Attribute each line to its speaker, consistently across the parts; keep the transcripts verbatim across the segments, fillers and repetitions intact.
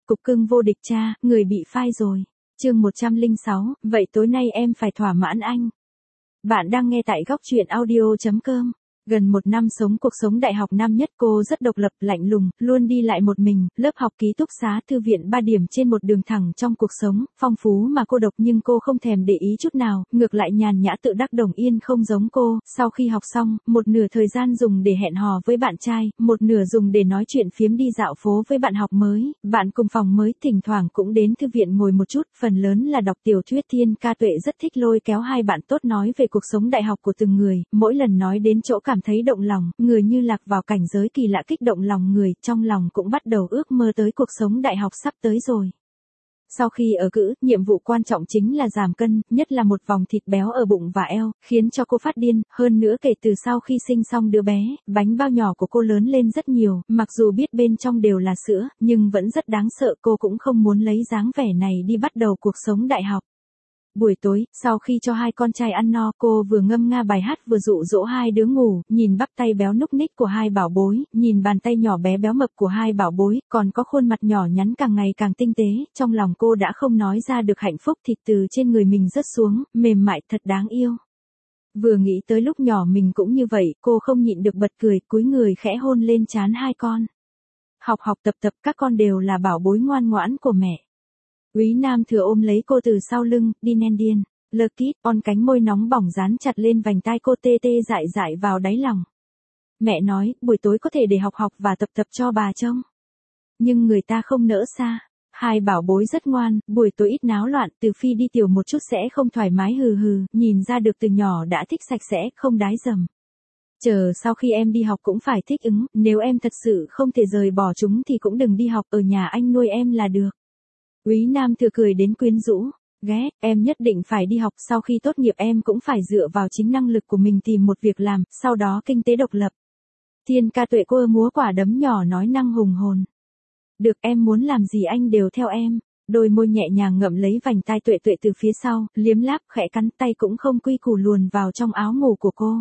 Speaker 1: cục cưng vô địch cha, người bị phai rồi. Chương một trăm lẻ sáu, vậy tối nay em phải thỏa mãn anh. Bạn đang nghe tại góc truyện audio chấm com. Gần một năm sống cuộc sống đại học năm nhất, cô rất độc lập, lạnh lùng, luôn đi lại một mình, lớp học, ký túc xá, thư viện ba điểm trên một đường thẳng trong cuộc sống, phong phú mà cô độc, nhưng cô không thèm để ý chút nào, ngược lại nhàn nhã tự đắc đồng yên không giống cô. Sau khi học xong, một nửa thời gian dùng để hẹn hò với bạn trai, một nửa dùng để nói chuyện phiếm đi dạo phố với bạn học mới, bạn cùng phòng mới, thỉnh thoảng cũng đến thư viện ngồi một chút, phần lớn là đọc tiểu thuyết. Thiên Ca Tuệ rất thích lôi kéo hai bạn tốt nói về cuộc sống đại học của từng người, mỗi lần nói đến chỗ cảm thấy động lòng, người như lạc vào cảnh giới kỳ lạ kích động lòng người, trong lòng cũng bắt đầu ước mơ tới cuộc sống đại học sắp tới rồi. Sau khi ở cữ, nhiệm vụ quan trọng chính là giảm cân, nhất là một vòng thịt béo ở bụng và eo, khiến cho cô phát điên, hơn nữa kể từ sau khi sinh xong đứa bé, bánh bao nhỏ của cô lớn lên rất nhiều, mặc dù biết bên trong đều là sữa, nhưng vẫn rất đáng sợ, cô cũng không muốn lấy dáng vẻ này đi bắt đầu cuộc sống đại học. Buổi tối, sau khi cho hai con trai ăn no, cô vừa ngâm nga bài hát vừa dụ dỗ hai đứa ngủ, nhìn bắp tay béo núc ních của hai bảo bối, nhìn bàn tay nhỏ bé béo mập của hai bảo bối, còn có khuôn mặt nhỏ nhắn càng ngày càng tinh tế, trong lòng cô đã không nói ra được hạnh phúc, thịt từ trên người mình rớt xuống, mềm mại thật đáng yêu. Vừa nghĩ tới lúc nhỏ mình cũng như vậy, cô không nhịn được bật cười, cúi người khẽ hôn lên trán hai con. Học học tập tập, các con đều là bảo bối ngoan ngoãn của mẹ. Úy Nam Thừa ôm lấy cô từ sau lưng, đi nen điên, lơ kít, on cánh môi nóng bỏng dán chặt lên vành tai cô, tê tê dại dại vào đáy lòng. Mẹ nói, buổi tối có thể để học học và tập tập cho bà trông. Nhưng người ta không nỡ xa. Hai bảo bối rất ngoan, buổi tối ít náo loạn, Từ Phi đi tiểu một chút sẽ không thoải mái hừ hừ, nhìn ra được từ nhỏ đã thích sạch sẽ, không đái dầm. Chờ sau khi em đi học cũng phải thích ứng, nếu em thật sự không thể rời bỏ chúng thì cũng đừng đi học, ở nhà anh nuôi em là được. Úy Nam Thừa cười đến quyến rũ, ghét, em nhất định phải đi học, sau khi tốt nghiệp em cũng phải dựa vào chính năng lực của mình tìm một việc làm, sau đó kinh tế độc lập. Thiên Ca Tuệ cô múa quả đấm nhỏ nói năng hùng hồn. Được, em muốn làm gì anh đều theo em. Đôi môi nhẹ nhàng ngậm lấy vành tai Tuệ Tuệ từ phía sau, liếm láp khẽ cắn, tay cũng không quy củ luồn vào trong áo ngủ của cô.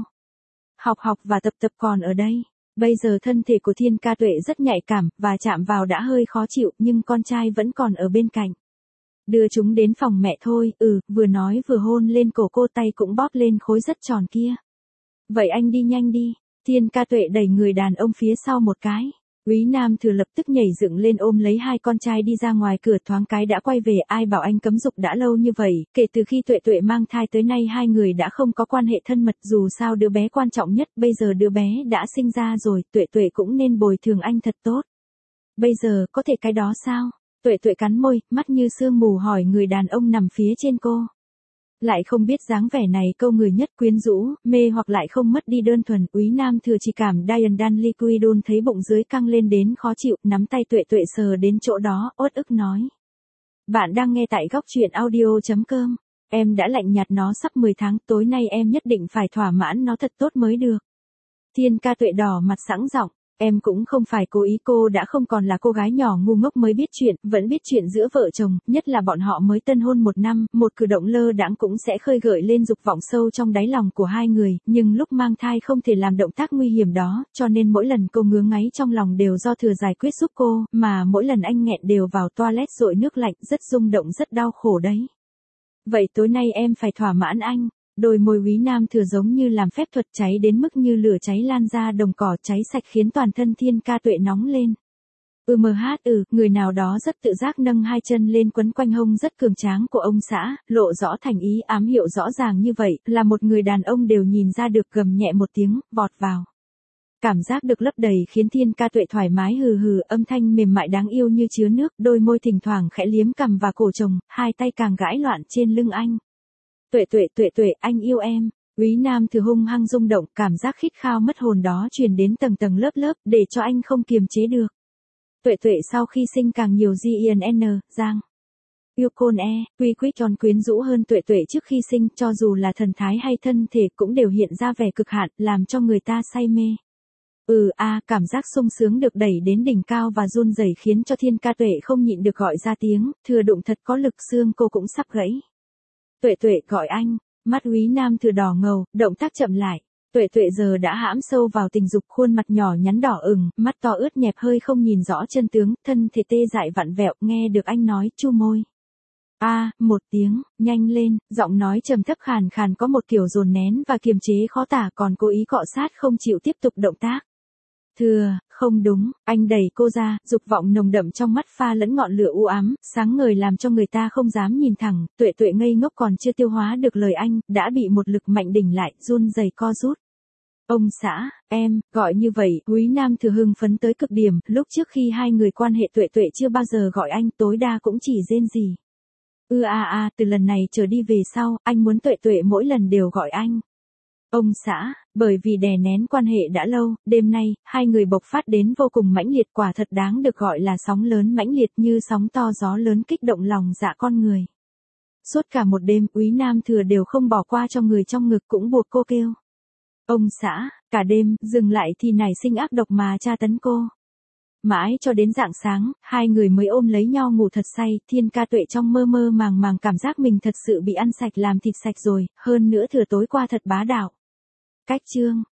Speaker 1: Học học và tập tập còn ở đây. Bây giờ thân thể của Thiên Ca Tuệ rất nhạy cảm, và chạm vào đã hơi khó chịu, nhưng con trai vẫn còn ở bên cạnh. Đưa chúng đến phòng mẹ thôi, ừ, vừa nói vừa hôn lên cổ cô, tay cũng bóp lên khối rất tròn kia. Vậy anh đi nhanh đi. Thiên Ca Tuệ đẩy người đàn ông phía sau một cái. Úy Nam Thừa lập tức nhảy dựng lên ôm lấy hai con trai đi ra ngoài cửa, thoáng cái đã quay về, ai bảo anh cấm dục đã lâu như vậy, kể từ khi Tuệ Tuệ mang thai tới nay hai người đã không có quan hệ thân mật, dù sao đứa bé quan trọng nhất, bây giờ đứa bé đã sinh ra rồi, Tuệ Tuệ cũng nên bồi thường anh thật tốt. Bây giờ, có thể cái đó sao? Tuệ Tuệ cắn môi, mắt như sương mù hỏi người đàn ông nằm phía trên cô. Lại không biết dáng vẻ này câu người nhất, quyến rũ, mê hoặc lại không mất đi đơn thuần. Úy Nam Thừa chỉ cảm Diane Danley Quidon thấy bụng dưới căng lên đến khó chịu, nắm tay Tuệ Tuệ sờ đến chỗ đó, uất ức nói. Bạn đang nghe tại góc truyện audio chấm com. Em đã lạnh nhạt nó sắp mười tháng, tối nay em nhất định phải thỏa mãn nó thật tốt mới được. Thiên Ca Tuệ đỏ mặt sẵn giọng. Em cũng không phải cố ý, cô đã không còn là cô gái nhỏ ngu ngốc mới biết chuyện, vẫn biết chuyện giữa vợ chồng, nhất là bọn họ mới tân hôn một năm, một cử động lơ đãng cũng sẽ khơi gợi lên dục vọng sâu trong đáy lòng của hai người, nhưng lúc mang thai không thể làm động tác nguy hiểm đó, cho nên mỗi lần cô ngứa ngáy trong lòng đều do Thừa giải quyết giúp cô, mà mỗi lần anh nghẹn đều vào toilet dội nước lạnh, rất rung động rất đau khổ đấy. Vậy tối nay em phải thỏa mãn anh. Đôi môi Úy Nam Thừa giống như làm phép thuật, cháy đến mức như lửa cháy lan ra đồng cỏ, cháy sạch khiến toàn thân Thiên Ca Tuệ nóng lên. Ừ mh ừ, người nào đó rất tự giác nâng hai chân lên quấn quanh hông rất cường tráng của ông xã, lộ rõ thành ý, ám hiệu rõ ràng như vậy, là một người đàn ông đều nhìn ra được, gầm nhẹ một tiếng, vọt vào. Cảm giác được lấp đầy khiến Thiên Ca Tuệ thoải mái hừ hừ, âm thanh mềm mại đáng yêu như chứa nước, đôi môi thỉnh thoảng khẽ liếm cằm và cổ chồng, hai tay càng gãi loạn trên lưng anh. Tuệ Tuệ Tuệ Tuệ, anh yêu em. Úy Nam Thừa hung hăng rung động, cảm giác khít khao mất hồn đó truyền đến tầng tầng lớp lớp, để cho anh không kiềm chế được. Tuệ Tuệ sau khi sinh càng nhiều gen, giang. Yêu côn e, quy quyết tròn quyến rũ hơn Tuệ Tuệ trước khi sinh, cho dù là thần thái hay thân thể cũng đều hiện ra vẻ cực hạn, làm cho người ta say mê. Ừ a, à, cảm giác sung sướng được đẩy đến đỉnh cao và run rẩy khiến cho Thiên Ca Tuệ không nhịn được gọi ra tiếng, Thừa đụng thật có lực, xương cô cũng sắp gãy. Tuệ Tuệ gọi anh, mắt Úy Nam Thừa đỏ ngầu, động tác chậm lại. Tuệ Tuệ giờ đã hãm sâu vào tình dục, khuôn mặt nhỏ nhắn đỏ ửng, mắt to ướt nhẹp hơi không nhìn rõ chân tướng, thân thể tê dại vặn vẹo, nghe được anh nói, chu môi. A, à, một tiếng, nhanh lên, giọng nói trầm thấp khàn khàn có một kiểu dồn nén và kiềm chế khó tả, còn cố ý cọ sát không chịu tiếp tục động tác. Thưa, không đúng, anh đẩy cô ra, dục vọng nồng đậm trong mắt pha lẫn ngọn lửa u ám, sáng ngời làm cho người ta không dám nhìn thẳng. Tuệ Tuệ ngây ngốc còn chưa tiêu hóa được lời anh, đã bị một lực mạnh đỉnh lại, run rẩy co rút. Ông xã, em, gọi như vậy, Úy Nam Thừa hưng phấn tới cực điểm, lúc trước khi hai người quan hệ Tuệ Tuệ chưa bao giờ gọi anh, tối đa cũng chỉ rên rỉ. Ư a a, từ lần này trở đi về sau, anh muốn Tuệ Tuệ mỗi lần đều gọi anh. Ông xã, bởi vì đè nén quan hệ đã lâu, đêm nay, hai người bộc phát đến vô cùng mãnh liệt, quả thật đáng được gọi là sóng lớn mãnh liệt, như sóng to gió lớn kích động lòng dạ con người. Suốt cả một đêm, Úy Nam Thừa đều không bỏ qua cho người trong ngực, cũng buộc cô kêu. Ông xã, cả đêm, dừng lại thì nảy sinh ác độc mà tra tấn cô. Mãi cho đến rạng sáng, hai người mới ôm lấy nhau ngủ thật say, Thiên Ca Tuệ trong mơ mơ màng màng cảm giác mình thật sự bị ăn sạch làm thịt sạch rồi, hơn nữa thừa tối qua thật bá đạo. Cách chương